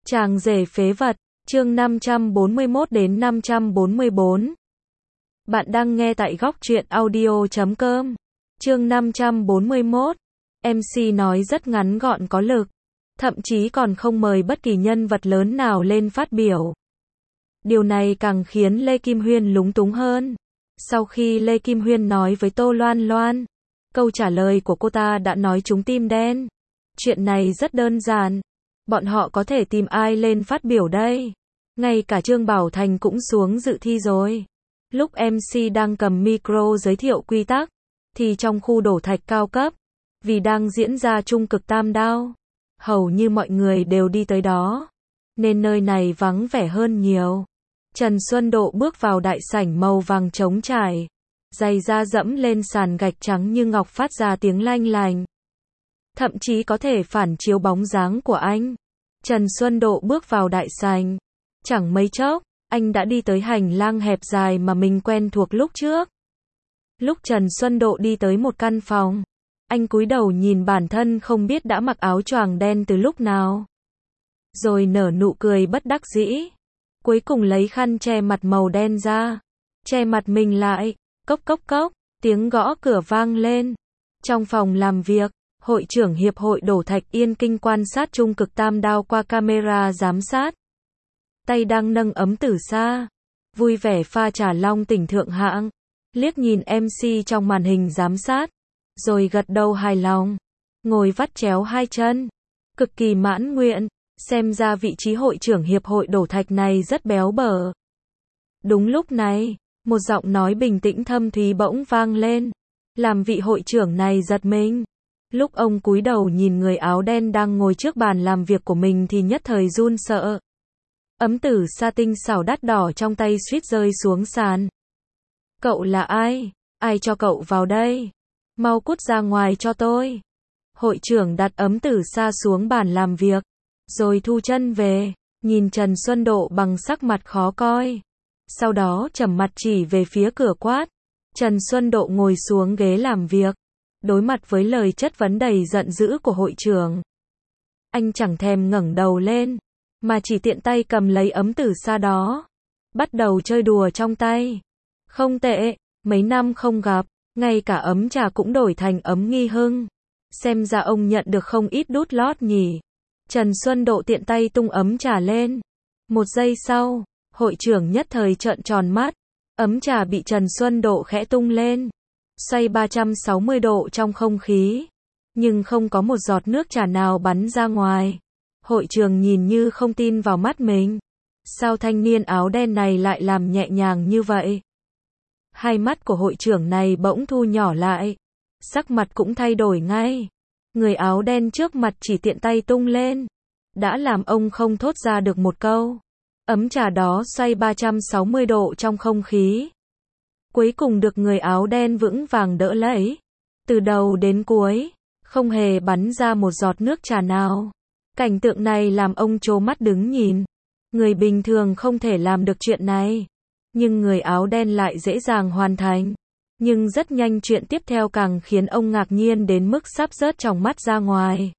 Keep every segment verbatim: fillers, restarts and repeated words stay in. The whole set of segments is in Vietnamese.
Chàng rể phế vật, chương năm trăm bốn mươi mốt đến năm trăm bốn mươi bốn. Bạn đang nghe tại góc truyện audio chấm com. Chương năm trăm bốn mươi mốt. em xê nói rất ngắn gọn có lực, thậm chí còn không mời bất kỳ nhân vật lớn nào lên phát biểu. Điều này càng khiến Lê Kim Huyên lúng túng hơn. Sau khi Lê Kim Huyên nói với Tô Loan Loan, câu trả lời của cô ta đã nói trúng tim đen. Chuyện này rất đơn giản. Bọn họ có thể tìm ai lên phát biểu đây? Ngay cả Trương Bảo Thành cũng xuống dự thi rồi. Lúc em xê đang cầm micro giới thiệu quy tắc, thì trong khu đổ thạch cao cấp, vì đang diễn ra trung cực tam đao, hầu như mọi người đều đi tới đó, nên nơi này vắng vẻ hơn nhiều. Trần Xuân Độ bước vào đại sảnh màu vàng trống trải, giày da dẫm lên sàn gạch trắng như ngọc phát ra tiếng lanh lành. Thậm chí có thể phản chiếu bóng dáng của anh. Trần Xuân Độ bước vào đại sảnh. Chẳng mấy chốc, anh đã đi tới hành lang hẹp dài mà mình quen thuộc lúc trước. Lúc Trần Xuân Độ đi tới một căn phòng, anh cúi đầu nhìn bản thân không biết đã mặc áo choàng đen từ lúc nào. Rồi nở nụ cười bất đắc dĩ. Cuối cùng lấy khăn che mặt màu đen ra, che mặt mình lại. Cốc cốc cốc, tiếng gõ cửa vang lên. Trong phòng làm việc, hội trưởng Hiệp hội Đổ Thạch Yên Kinh quan sát trung cực tam đao qua camera giám sát. Tay đang nâng ấm tử sa, vui vẻ pha trà long tỉnh thượng hạng, liếc nhìn em xê trong màn hình giám sát, rồi gật đầu hài lòng, ngồi vắt chéo hai chân, cực kỳ mãn nguyện, xem ra vị trí hội trưởng Hiệp hội Đổ Thạch này rất béo bở. Đúng lúc này, một giọng nói bình tĩnh thâm thúy bỗng vang lên, làm vị hội trưởng này giật mình. Lúc ông cúi đầu nhìn người áo đen đang ngồi trước bàn làm việc của mình thì nhất thời run sợ. Ấm tử sa tinh xảo đắt đỏ trong tay suýt rơi xuống sàn. Cậu là ai? Ai cho cậu vào đây? Mau cút ra ngoài cho tôi. Hội trưởng đặt ấm tử sa xuống bàn làm việc, rồi thu chân về, nhìn Trần Xuân Độ bằng sắc mặt khó coi. Sau đó trầm mặt chỉ về phía cửa quát. Trần Xuân Độ ngồi xuống ghế làm việc, đối mặt với lời chất vấn đầy giận dữ của hội trưởng. Anh chẳng thèm ngẩng đầu lên, mà chỉ tiện tay cầm lấy ấm tử sa đó, bắt đầu chơi đùa trong tay. Không tệ, mấy năm không gặp, ngay cả ấm trà cũng đổi thành ấm nghi hưng. Xem ra ông nhận được không ít đút lót nhỉ. Trần Xuân Độ tiện tay tung ấm trà lên. Một giây sau, hội trưởng nhất thời trợn tròn mắt. Ấm trà bị Trần Xuân Độ khẽ tung lên, xoay ba trăm sáu mươi độ trong không khí, nhưng không có một giọt nước trà nào bắn ra ngoài. Hội trưởng nhìn như không tin vào mắt mình. Sao thanh niên áo đen này lại làm nhẹ nhàng như vậy? Hai mắt của hội trưởng này bỗng thu nhỏ lại, sắc mặt cũng thay đổi ngay. Người áo đen trước mặt chỉ tiện tay tung lên, đã làm ông không thốt ra được một câu. Ấm trà đó xoay ba trăm sáu mươi độ trong không khí, cuối cùng được người áo đen vững vàng đỡ lấy. Từ đầu đến cuối, không hề bắn ra một giọt nước trà nào. Cảnh tượng này làm ông trố mắt đứng nhìn. Người bình thường không thể làm được chuyện này, nhưng người áo đen lại dễ dàng hoàn thành. Nhưng rất nhanh chuyện tiếp theo càng khiến ông ngạc nhiên đến mức sắp rớt tròng mắt ra ngoài.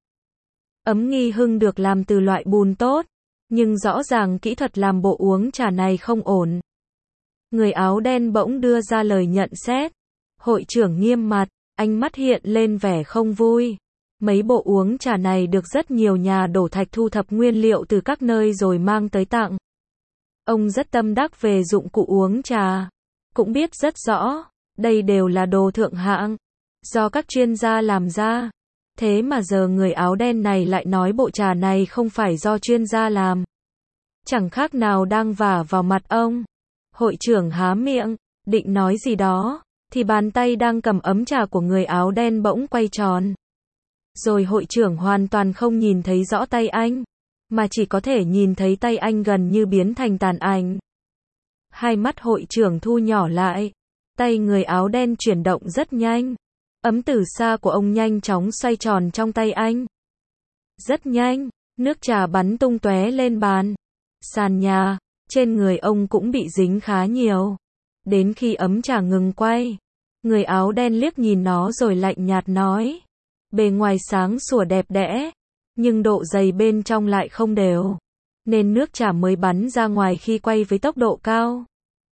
Ấm nghi hưng được làm từ loại bùn tốt, nhưng rõ ràng kỹ thuật làm bộ uống trà này không ổn. Người áo đen bỗng đưa ra lời nhận xét. Hội trưởng nghiêm mặt, ánh mắt hiện lên vẻ không vui. Mấy bộ uống trà này được rất nhiều nhà đổ thạch thu thập nguyên liệu từ các nơi rồi mang tới tặng. Ông rất tâm đắc về dụng cụ uống trà, cũng biết rất rõ, đây đều là đồ thượng hạng, do các chuyên gia làm ra. Thế mà giờ người áo đen này lại nói bộ trà này không phải do chuyên gia làm. Chẳng khác nào đang vả vào mặt ông. Hội trưởng há miệng, định nói gì đó, thì bàn tay đang cầm ấm trà của người áo đen bỗng quay tròn. Rồi hội trưởng hoàn toàn không nhìn thấy rõ tay anh, mà chỉ có thể nhìn thấy tay anh gần như biến thành tàn ảnh. Hai mắt hội trưởng thu nhỏ lại, tay người áo đen chuyển động rất nhanh. Ấm tử sa của ông nhanh chóng xoay tròn trong tay anh. Rất nhanh, nước trà bắn tung tóe lên bàn, sàn nhà, trên người ông cũng bị dính khá nhiều. Đến khi ấm trà ngừng quay, người áo đen liếc nhìn nó rồi lạnh nhạt nói. Bề ngoài sáng sủa đẹp đẽ, nhưng độ dày bên trong lại không đều. nên nước trà mới bắn ra ngoài khi quay với tốc độ cao.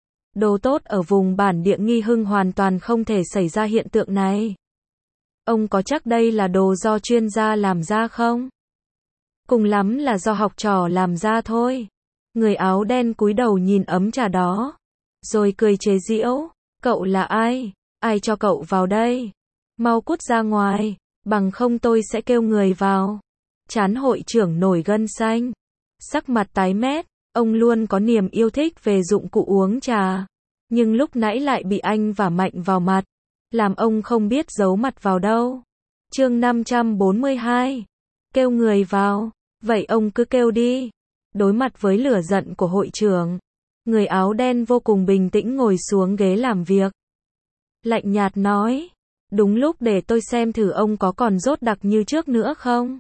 Đồ tốt ở vùng bản địa Nghi Hưng hoàn toàn không thể xảy ra hiện tượng này. Ông có chắc đây là đồ do chuyên gia làm ra không? Cùng lắm là do học trò làm ra thôi. Người áo đen cúi đầu nhìn ấm trà đó, rồi cười chế giễu. Cậu là ai? Ai cho cậu vào đây? Mau cút ra ngoài, bằng không tôi sẽ kêu người vào. Trán hội trưởng nổi gân xanh, sắc mặt tái mét. Ông luôn có niềm yêu thích về dụng cụ uống trà, nhưng lúc nãy lại bị anh vả mạnh vào mặt, làm ông không biết giấu mặt vào đâu. Chương năm trăm bốn mươi hai. Kêu người vào. Vậy ông cứ kêu đi. Đối mặt với lửa giận của hội trưởng, người áo đen vô cùng bình tĩnh ngồi xuống ghế làm việc. Lạnh nhạt nói, đúng lúc để tôi xem thử ông có còn dốt đặc như trước nữa không.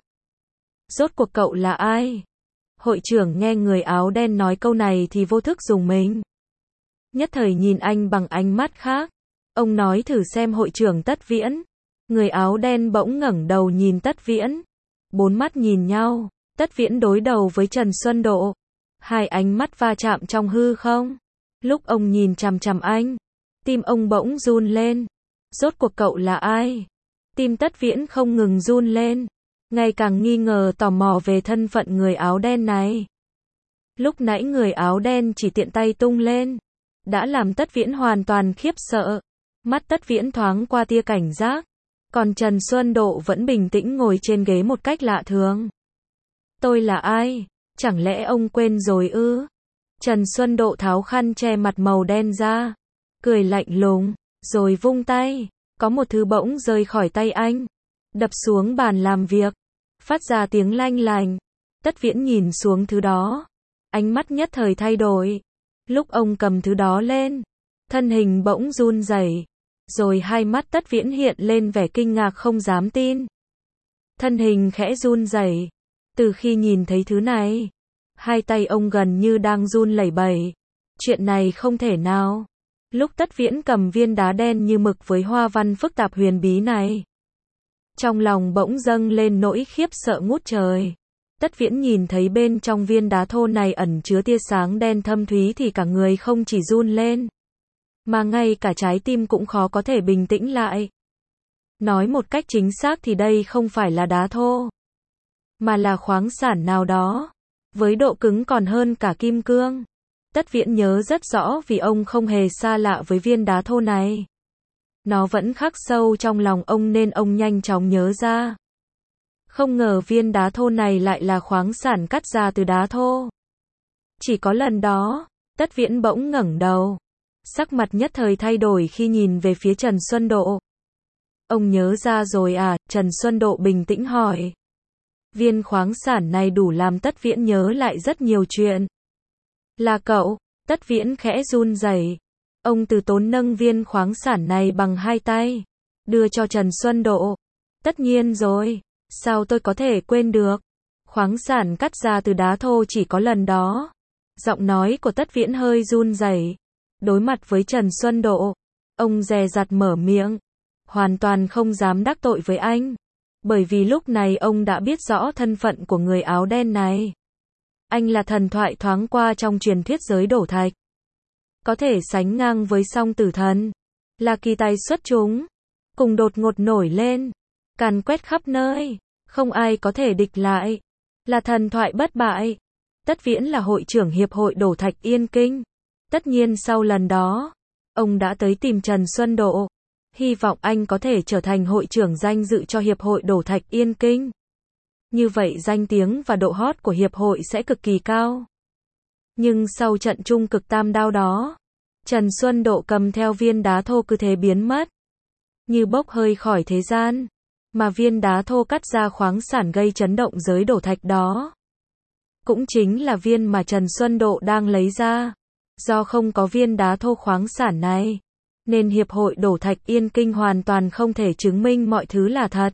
Rốt cuộc cậu là ai? Hội trưởng nghe người áo đen nói câu này thì vô thức rùng mình. Nhất thời nhìn anh bằng ánh mắt khác. Ông nói thử xem hội trưởng Tất Viễn. Người áo đen bỗng ngẩng đầu nhìn Tất Viễn. Bốn mắt nhìn nhau, Tất Viễn đối đầu với Trần Xuân Độ. Hai ánh mắt va chạm trong hư không. Lúc ông nhìn chằm chằm anh, tim ông bỗng run lên. Rốt cuộc cậu là ai? Tim Tất Viễn không ngừng run lên, ngày càng nghi ngờ tò mò về thân phận người áo đen này. Lúc nãy người áo đen chỉ tiện tay tung lên, đã làm Tất Viễn hoàn toàn khiếp sợ. Mắt Tất Viễn thoáng qua tia cảnh giác, còn Trần Xuân Độ vẫn bình tĩnh ngồi trên ghế một cách lạ thường. Tôi là ai? Chẳng lẽ ông quên rồi ư? Trần Xuân Độ tháo khăn che mặt màu đen ra, cười lạnh lùng, rồi vung tay. Có một thứ bỗng rơi khỏi tay anh, đập xuống bàn làm việc, phát ra tiếng lanh lành. Tất Viễn nhìn xuống thứ đó, ánh mắt nhất thời thay đổi. Lúc ông cầm thứ đó lên, thân hình bỗng run rẩy, rồi hai mắt Tất Viễn hiện lên vẻ kinh ngạc không dám tin. Thân hình khẽ run rẩy. Từ khi nhìn thấy thứ này, hai tay ông gần như đang run lẩy bẩy. Chuyện này không thể nào. Lúc Tất Viễn cầm viên đá đen như mực với hoa văn phức tạp huyền bí này, trong lòng bỗng dâng lên nỗi khiếp sợ ngút trời. Tất Viễn nhìn thấy bên trong viên đá thô này ẩn chứa tia sáng đen thâm thúy thì cả người không chỉ run lên, mà ngay cả trái tim cũng khó có thể bình tĩnh lại. Nói một cách chính xác thì đây không phải là đá thô, mà là khoáng sản nào đó, với độ cứng còn hơn cả kim cương. Tất Viễn nhớ rất rõ vì ông không hề xa lạ với viên đá thô này. Nó vẫn khắc sâu trong lòng ông nên ông nhanh chóng nhớ ra. Không ngờ viên đá thô này lại là khoáng sản cắt ra từ đá thô. Chỉ có lần đó, Tất Viễn bỗng ngẩng đầu. Sắc mặt nhất thời thay đổi khi nhìn về phía Trần Xuân Độ. Ông nhớ ra rồi à? Trần Xuân Độ bình tĩnh hỏi. Viên khoáng sản này đủ làm Tất Viễn nhớ lại rất nhiều chuyện. Là cậu? Tất Viễn khẽ run rẩy. Ông từ tốn nâng viên khoáng sản này bằng hai tay, đưa cho Trần Xuân Độ. Tất nhiên rồi, sao tôi có thể quên được? Khoáng sản cắt ra từ đá thô chỉ có lần đó. Giọng nói của Tất Viễn hơi run rẩy. Đối mặt với Trần Xuân Độ, ông dè dặt mở miệng, hoàn toàn không dám đắc tội với anh, bởi vì lúc này ông đã biết rõ thân phận của người áo đen này. Anh là thần thoại thoáng qua trong truyền thuyết giới đổ thạch, có thể sánh ngang với Song Tử Thần, là kỳ tài xuất chúng, cùng đột ngột nổi lên, càn quét khắp nơi, không ai có thể địch lại, là thần thoại bất bại. Tất Viễn là hội trưởng Hiệp hội Đổ Thạch Yên Kinh. Tất nhiên sau lần đó, ông đã tới tìm Trần Xuân Độ, hy vọng anh có thể trở thành hội trưởng danh dự cho Hiệp hội Đổ Thạch Yên Kinh. Như vậy danh tiếng và độ hot của Hiệp hội sẽ cực kỳ cao. Nhưng sau trận trung cực tam đao đó, Trần Xuân Độ cầm theo viên đá thô cứ thế biến mất, như bốc hơi khỏi thế gian. Mà viên đá thô cắt ra khoáng sản gây chấn động giới đổ thạch đó, cũng chính là viên mà Trần Xuân Độ đang lấy ra. Do không có viên đá thô khoáng sản này, nên Hiệp hội Đổ Thạch Yên Kinh hoàn toàn không thể chứng minh mọi thứ là thật.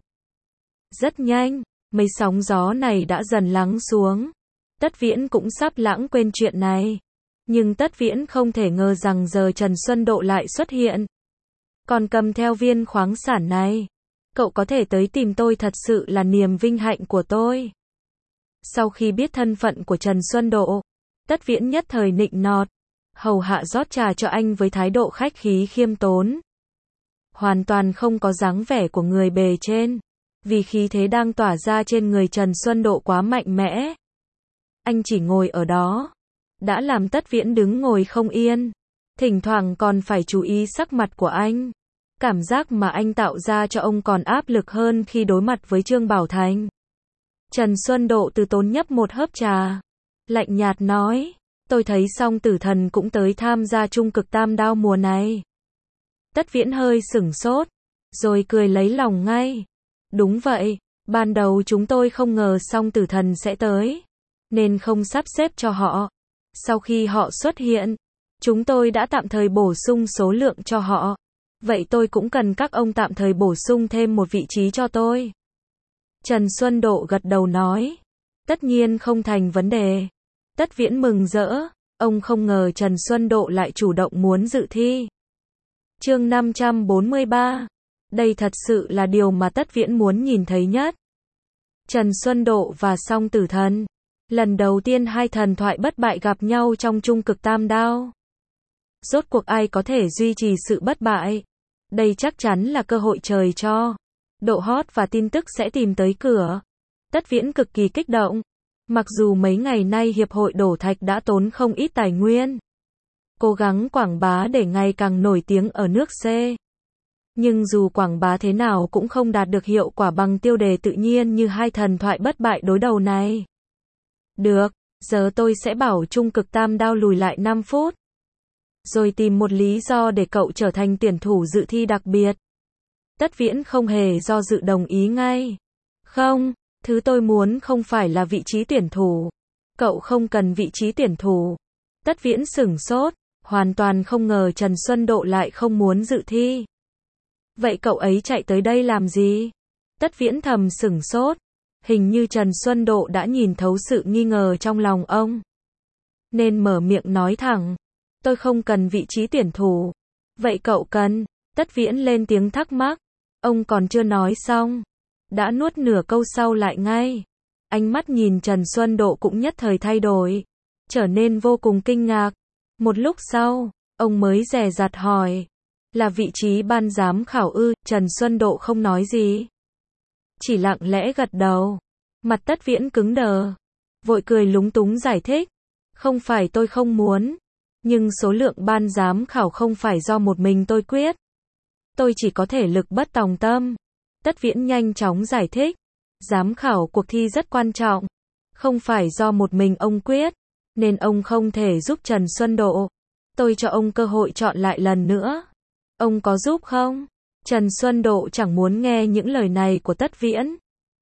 Rất nhanh, mấy sóng gió này đã dần lắng xuống. Tất Viễn cũng sắp lãng quên chuyện này. Nhưng Tất Viễn không thể ngờ rằng giờ Trần Xuân Độ lại xuất hiện, còn cầm theo viên khoáng sản này. Cậu có thể tới tìm tôi thật sự là niềm vinh hạnh của tôi. Sau khi biết thân phận của Trần Xuân Độ, Tất Viễn nhất thời nịnh nọt, hầu hạ rót trà cho anh với thái độ khách khí khiêm tốn. Hoàn toàn không có dáng vẻ của người bề trên, vì khí thế đang tỏa ra trên người Trần Xuân Độ quá mạnh mẽ. Anh chỉ ngồi ở đó, đã làm Tất Viễn đứng ngồi không yên, thỉnh thoảng còn phải chú ý sắc mặt của anh. Cảm giác mà anh tạo ra cho ông còn áp lực hơn khi đối mặt với Trương Bảo Thành. Trần Xuân Độ từ tốn nhấp một hớp trà, lạnh nhạt nói, tôi thấy Song Tử Thần cũng tới tham gia Trung Cực Tam Đao mùa này. Tất Viễn hơi sửng sốt, rồi cười lấy lòng ngay. Đúng vậy, ban đầu chúng tôi không ngờ Song Tử Thần sẽ tới, nên không sắp xếp cho họ. Sau khi họ xuất hiện, chúng tôi đã tạm thời bổ sung số lượng cho họ. Vậy tôi cũng cần các ông tạm thời bổ sung thêm một vị trí cho tôi. Trần Xuân Độ gật đầu nói, tất nhiên không thành vấn đề. Tất Viễn mừng rỡ, ông không ngờ Trần Xuân Độ lại chủ động muốn dự thi. Chương năm trăm bốn mươi ba. Đây thật sự là điều mà Tất Viễn muốn nhìn thấy nhất. Trần Xuân Độ và Song Tử Thần, lần đầu tiên hai thần thoại bất bại gặp nhau trong Trung Cực Tam Đao. Rốt cuộc ai có thể duy trì sự bất bại? Đây chắc chắn là cơ hội trời cho. Độ hot và tin tức sẽ tìm tới cửa. Tất Viễn cực kỳ kích động. Mặc dù mấy ngày nay Hiệp hội Đổ Thạch đã tốn không ít tài nguyên, cố gắng quảng bá để ngày càng nổi tiếng ở nước C. Nhưng dù quảng bá thế nào cũng không đạt được hiệu quả bằng tiêu đề tự nhiên như hai thần thoại bất bại đối đầu này. Được, giờ tôi sẽ bảo Trung Cực Tam Đao lùi lại năm phút. Rồi tìm một lý do để cậu trở thành tuyển thủ dự thi đặc biệt. Tất Viễn không hề do dự đồng ý ngay. Không, thứ tôi muốn không phải là vị trí tuyển thủ. Cậu không cần vị trí tuyển thủ. Tất Viễn sửng sốt, hoàn toàn không ngờ Trần Xuân Độ lại không muốn dự thi. Vậy cậu ấy chạy tới đây làm gì? Tất Viễn thầm sửng sốt. Hình như Trần Xuân Độ đã nhìn thấu sự nghi ngờ trong lòng ông, nên mở miệng nói thẳng, tôi không cần vị trí tuyển thủ. Vậy cậu cần? Tất Viễn lên tiếng thắc mắc. Ông còn chưa nói xong, đã nuốt nửa câu sau lại ngay. Ánh mắt nhìn Trần Xuân Độ cũng nhất thời thay đổi, trở nên vô cùng kinh ngạc. Một lúc sau, ông mới dè dặt hỏi, là vị trí ban giám khảo ư? Trần Xuân Độ không nói gì, chỉ lặng lẽ gật đầu. Mặt Tất Viễn cứng đờ, vội cười lúng túng giải thích, không phải tôi không muốn, nhưng số lượng ban giám khảo không phải do một mình tôi quyết. Tôi chỉ có thể lực bất tòng tâm. Tất Viễn nhanh chóng giải thích, giám khảo cuộc thi rất quan trọng, không phải do một mình ông quyết, nên ông không thể giúp Trần Xuân Độ. Tôi cho ông cơ hội chọn lại lần nữa. Ông có giúp không? Trần Xuân Độ chẳng muốn nghe những lời này của Tất Viễn,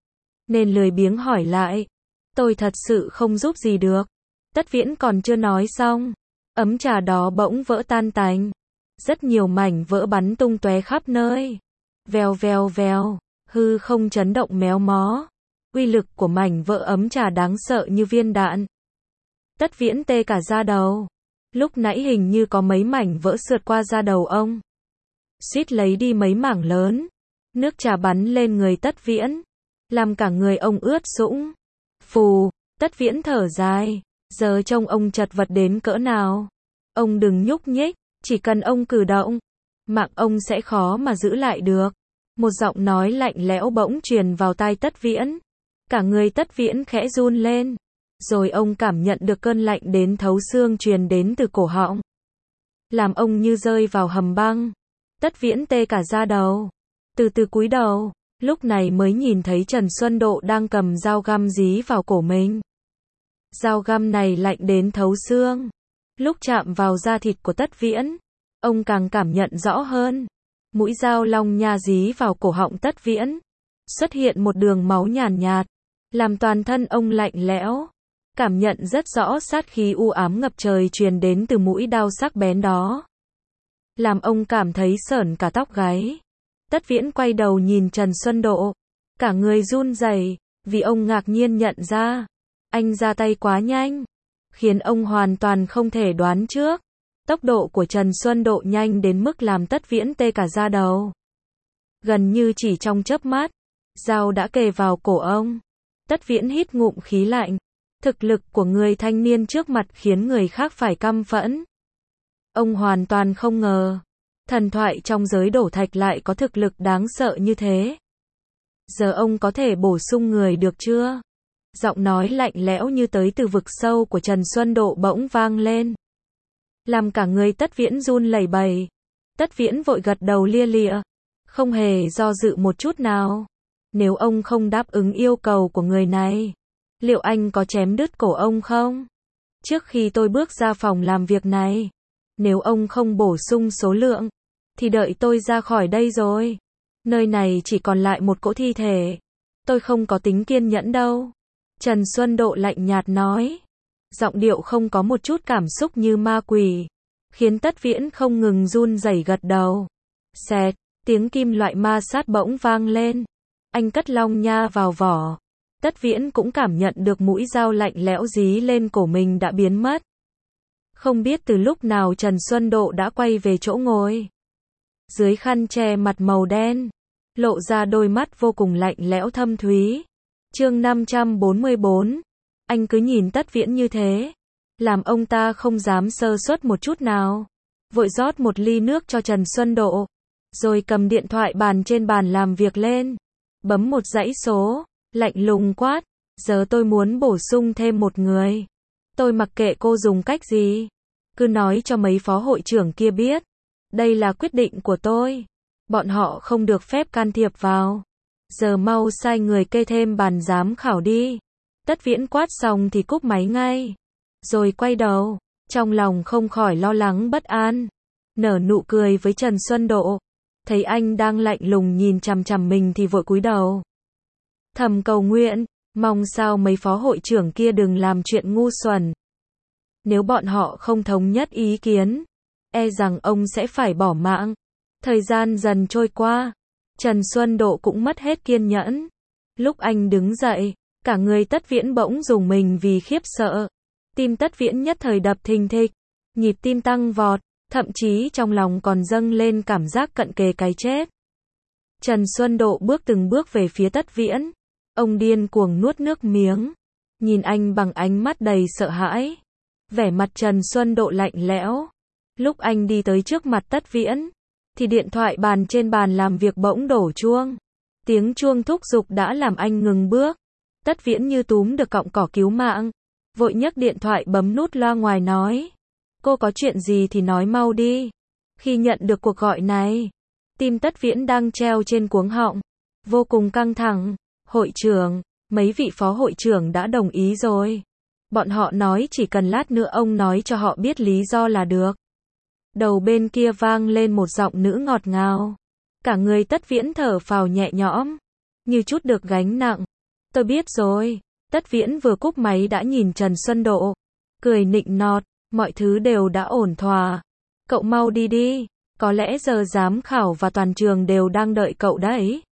nên lười biếng hỏi lại. Tôi thật sự không giúp gì được. Tất Viễn còn chưa nói xong, ấm trà đó bỗng vỡ tan tành. Rất nhiều mảnh vỡ bắn tung tóe khắp nơi. Vèo vèo vèo, hư không chấn động méo mó. Uy lực của mảnh vỡ ấm trà đáng sợ như viên đạn. Tất Viễn tê cả da đầu. Lúc nãy hình như có mấy mảnh vỡ sượt qua da đầu ông, suýt lấy đi mấy mảng lớn. Nước trà bắn lên người Tất Viễn, làm cả người ông ướt sũng. Phù, Tất Viễn thở dài, giờ trông ông chật vật đến cỡ nào. Ông đừng nhúc nhích, chỉ cần ông cử động, mạng ông sẽ khó mà giữ lại được. Một giọng nói lạnh lẽo bỗng truyền vào tai Tất Viễn. Cả người Tất Viễn khẽ run lên, rồi ông cảm nhận được cơn lạnh đến thấu xương truyền đến từ cổ họng, làm ông như rơi vào hầm băng. Tất Viễn tê cả da đầu, từ từ cúi đầu, lúc này mới nhìn thấy Trần Xuân Độ đang cầm dao găm dí vào cổ mình. Dao găm này lạnh đến thấu xương. Lúc chạm vào da thịt của Tất Viễn, ông càng cảm nhận rõ hơn. Mũi dao long nha dí vào cổ họng Tất Viễn, xuất hiện một đường máu nhàn nhạt, nhạt, làm toàn thân ông lạnh lẽo. Cảm nhận rất rõ sát khí u ám ngập trời truyền đến từ mũi đao sắc bén đó, làm ông cảm thấy sởn cả tóc gáy. Tất Viễn quay đầu nhìn Trần Xuân Độ, cả người run rẩy, vì ông ngạc nhiên nhận ra, anh ra tay quá nhanh, khiến ông hoàn toàn không thể đoán trước. Tốc độ của Trần Xuân Độ nhanh đến mức làm Tất Viễn tê cả da đầu. Gần như chỉ trong chớp mắt, dao đã kề vào cổ ông. Tất Viễn hít ngụm khí lạnh. Thực lực của người thanh niên trước mặt khiến người khác phải căm phẫn. Ông hoàn toàn không ngờ, thần thoại trong giới đổ thạch lại có thực lực đáng sợ như thế. Giờ ông có thể bổ sung người được chưa? Giọng nói lạnh lẽo như tới từ vực sâu của Trần Xuân Độ bỗng vang lên, làm cả người Tất Viễn run lẩy bẩy. Tất Viễn vội gật đầu lia lịa, không hề do dự một chút nào. Nếu ông không đáp ứng yêu cầu của người này, liệu anh có chém đứt cổ ông không? Trước khi tôi bước ra phòng làm việc này, nếu ông không bổ sung số lượng, thì đợi tôi ra khỏi đây rồi. Nơi này chỉ còn lại một cỗ thi thể. Tôi không có tính kiên nhẫn đâu. Trần Xuân Độ lạnh nhạt nói. Giọng điệu không có một chút cảm xúc như ma quỷ, khiến Tất Viễn không ngừng run rẩy gật đầu. Xẹt, tiếng kim loại ma sát bỗng vang lên. Anh cất long nha vào vỏ. Tất Viễn cũng cảm nhận được mũi dao lạnh lẽo dí lên cổ mình đã biến mất. Không biết từ lúc nào Trần Xuân Độ đã quay về chỗ ngồi. Dưới khăn che mặt màu đen, lộ ra đôi mắt vô cùng lạnh lẽo thâm thúy. Chương năm trăm bốn mươi bốn. Anh cứ nhìn Tất Viễn như thế, làm ông ta không dám sơ suất một chút nào. Vội rót một ly nước cho Trần Xuân Độ, rồi cầm điện thoại bàn trên bàn làm việc lên, bấm một dãy số, lạnh lùng quát, giờ tôi muốn bổ sung thêm một người. Tôi mặc kệ cô dùng cách gì, cứ nói cho mấy phó hội trưởng kia biết. Đây là quyết định của tôi. Bọn họ không được phép can thiệp vào. Giờ mau sai người kê thêm bàn giám khảo đi. Tất Viễn quát xong thì cúp máy ngay. Rồi quay đầu, trong lòng không khỏi lo lắng bất an. Nở nụ cười với Trần Xuân Độ. Thấy anh đang lạnh lùng nhìn chằm chằm mình thì vội cúi đầu. Thầm cầu nguyện, mong sao mấy phó hội trưởng kia đừng làm chuyện ngu xuẩn. Nếu bọn họ không thống nhất ý kiến, e rằng ông sẽ phải bỏ mạng. Thời gian dần trôi qua, Trần Xuân Độ cũng mất hết kiên nhẫn. Lúc anh đứng dậy, cả người Tất Viễn bỗng rùng mình vì khiếp sợ. Tim Tất Viễn nhất thời đập thình thịch, nhịp tim tăng vọt, thậm chí trong lòng còn dâng lên cảm giác cận kề cái chết. Trần Xuân Độ bước từng bước về phía Tất Viễn. Ông điên cuồng nuốt nước miếng, nhìn anh bằng ánh mắt đầy sợ hãi. Vẻ mặt Trần Xuân Độ lạnh lẽo. Lúc anh đi tới trước mặt Tất Viễn, thì điện thoại bàn trên bàn làm việc bỗng đổ chuông. Tiếng chuông thúc giục đã làm anh ngừng bước. Tất Viễn như túm được cọng cỏ cứu mạng, vội nhấc điện thoại bấm nút loa ngoài nói. Cô có chuyện gì thì nói mau đi. Khi nhận được cuộc gọi này, tim Tất Viễn đang treo trên cuống họng, vô cùng căng thẳng. Hội trưởng, mấy vị phó hội trưởng đã đồng ý rồi. Bọn họ nói chỉ cần lát nữa ông nói cho họ biết lý do là được. Đầu bên kia vang lên một giọng nữ ngọt ngào. Cả người Tất Viễn thở phào nhẹ nhõm, như chút được gánh nặng. Tôi biết rồi. Tất Viễn vừa cúp máy đã nhìn Trần Xuân Độ, cười nịnh nọt, mọi thứ đều đã ổn thỏa. Cậu mau đi đi, có lẽ giờ giám khảo và toàn trường đều đang đợi cậu đấy.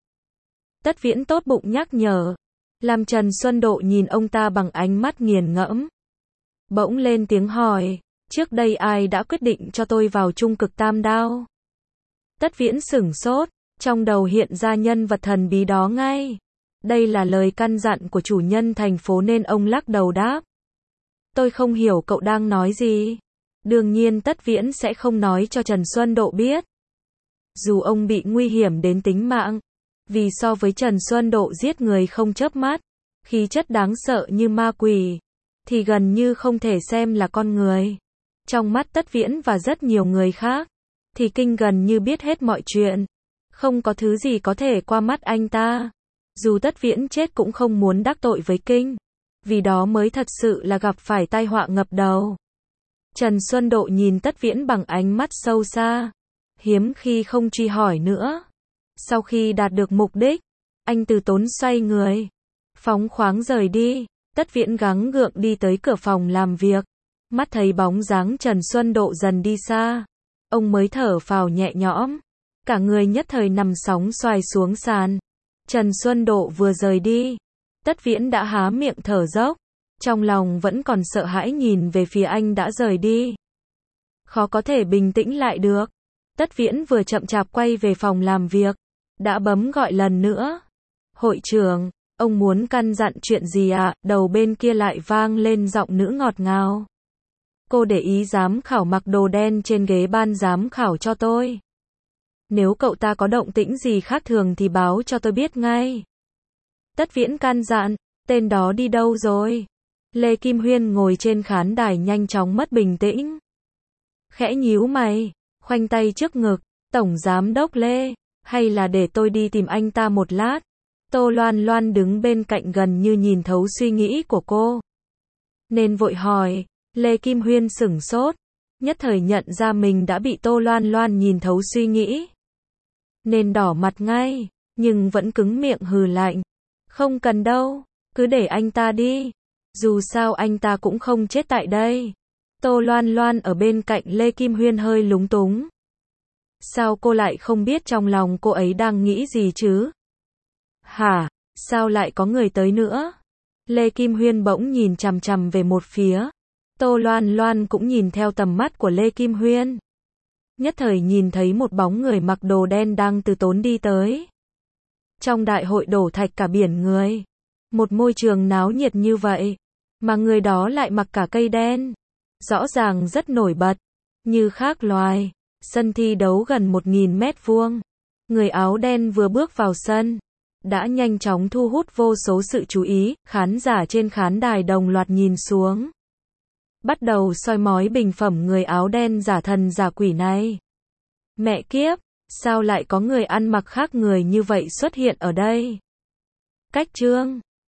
Tất Viễn tốt bụng nhắc nhở, làm Trần Xuân Độ nhìn ông ta bằng ánh mắt nghiền ngẫm. Bỗng lên tiếng hỏi, trước đây ai đã quyết định cho tôi vào trung cực tam đao? Tất Viễn sửng sốt, trong đầu hiện ra nhân vật thần bí đó ngay. Đây là lời căn dặn của chủ nhân thành phố nên ông lắc đầu đáp. Tôi không hiểu cậu đang nói gì. Đương nhiên Tất Viễn sẽ không nói cho Trần Xuân Độ biết. Dù ông bị nguy hiểm đến tính mạng, vì so với Trần Xuân Độ giết người không chớp mắt, khí chất đáng sợ như ma quỷ, thì gần như không thể xem là con người. Trong mắt Tất Viễn và rất nhiều người khác, thì Kinh gần như biết hết mọi chuyện. Không có thứ gì có thể qua mắt anh ta. Dù Tất Viễn chết cũng không muốn đắc tội với Kinh, vì đó mới thật sự là gặp phải tai họa ngập đầu. Trần Xuân Độ nhìn Tất Viễn bằng ánh mắt sâu xa, hiếm khi không truy hỏi nữa. Sau khi đạt được mục đích, anh từ tốn xoay người, phóng khoáng rời đi. Tất Viễn gắng gượng đi tới cửa phòng làm việc, mắt thấy bóng dáng Trần Xuân Độ dần đi xa, ông mới thở phào nhẹ nhõm, cả người nhất thời nằm sóng xoài xuống sàn. Trần Xuân Độ vừa rời đi, Tất Viễn đã há miệng thở dốc, trong lòng vẫn còn sợ hãi nhìn về phía anh đã rời đi. Khó có thể bình tĩnh lại được. Tất Viễn vừa chậm chạp quay về phòng làm việc, đã bấm gọi lần nữa. Hội trưởng, Ông muốn căn dặn chuyện gì ạ? Đầu bên kia lại vang lên giọng nữ ngọt ngào. Cô để ý giám khảo mặc đồ đen trên ghế ban giám khảo cho tôi. Nếu cậu ta có động tĩnh gì khác thường thì báo cho tôi biết ngay. Tất Viễn căn dặn, tên đó đi đâu rồi? Lê Kim Huyên ngồi trên khán đài nhanh chóng mất bình tĩnh. Khẽ nhíu mày, khoanh tay trước ngực, Tổng Giám đốc Lê, hay là để tôi đi tìm anh ta một lát? Tô Loan Loan đứng bên cạnh gần như nhìn thấu suy nghĩ của cô. Nên vội hỏi, Lê Kim Huyên sửng sốt, nhất thời nhận ra mình đã bị Tô Loan Loan nhìn thấu suy nghĩ. Nên đỏ mặt ngay, nhưng vẫn cứng miệng hừ lạnh. Không cần đâu, cứ để anh ta đi. Dù sao anh ta cũng không chết tại đây. Tô Loan Loan ở bên cạnh Lê Kim Huyên hơi lúng túng. Sao cô lại không biết trong lòng cô ấy đang nghĩ gì chứ? Hả, sao lại có người tới nữa? Lê Kim Huyên bỗng nhìn chằm chằm về một phía. Tô Loan Loan cũng nhìn theo tầm mắt của Lê Kim Huyên. Nhất thời nhìn thấy một bóng người mặc đồ đen đang từ tốn đi tới. Trong đại hội đổ thạch cả biển người. Một môi trường náo nhiệt như vậy, mà người đó lại mặc cả cây đen. Rõ ràng rất nổi bật, như khác loài. Sân thi đấu gần một nghìn mét vuông. Người áo đen vừa bước vào sân, đã nhanh chóng thu hút vô số sự chú ý, khán giả trên khán đài đồng loạt nhìn xuống. Bắt đầu soi mói bình phẩm người áo đen giả thần giả quỷ này. Mẹ kiếp, sao lại có người ăn mặc khác người như vậy xuất hiện ở đây? Cách chương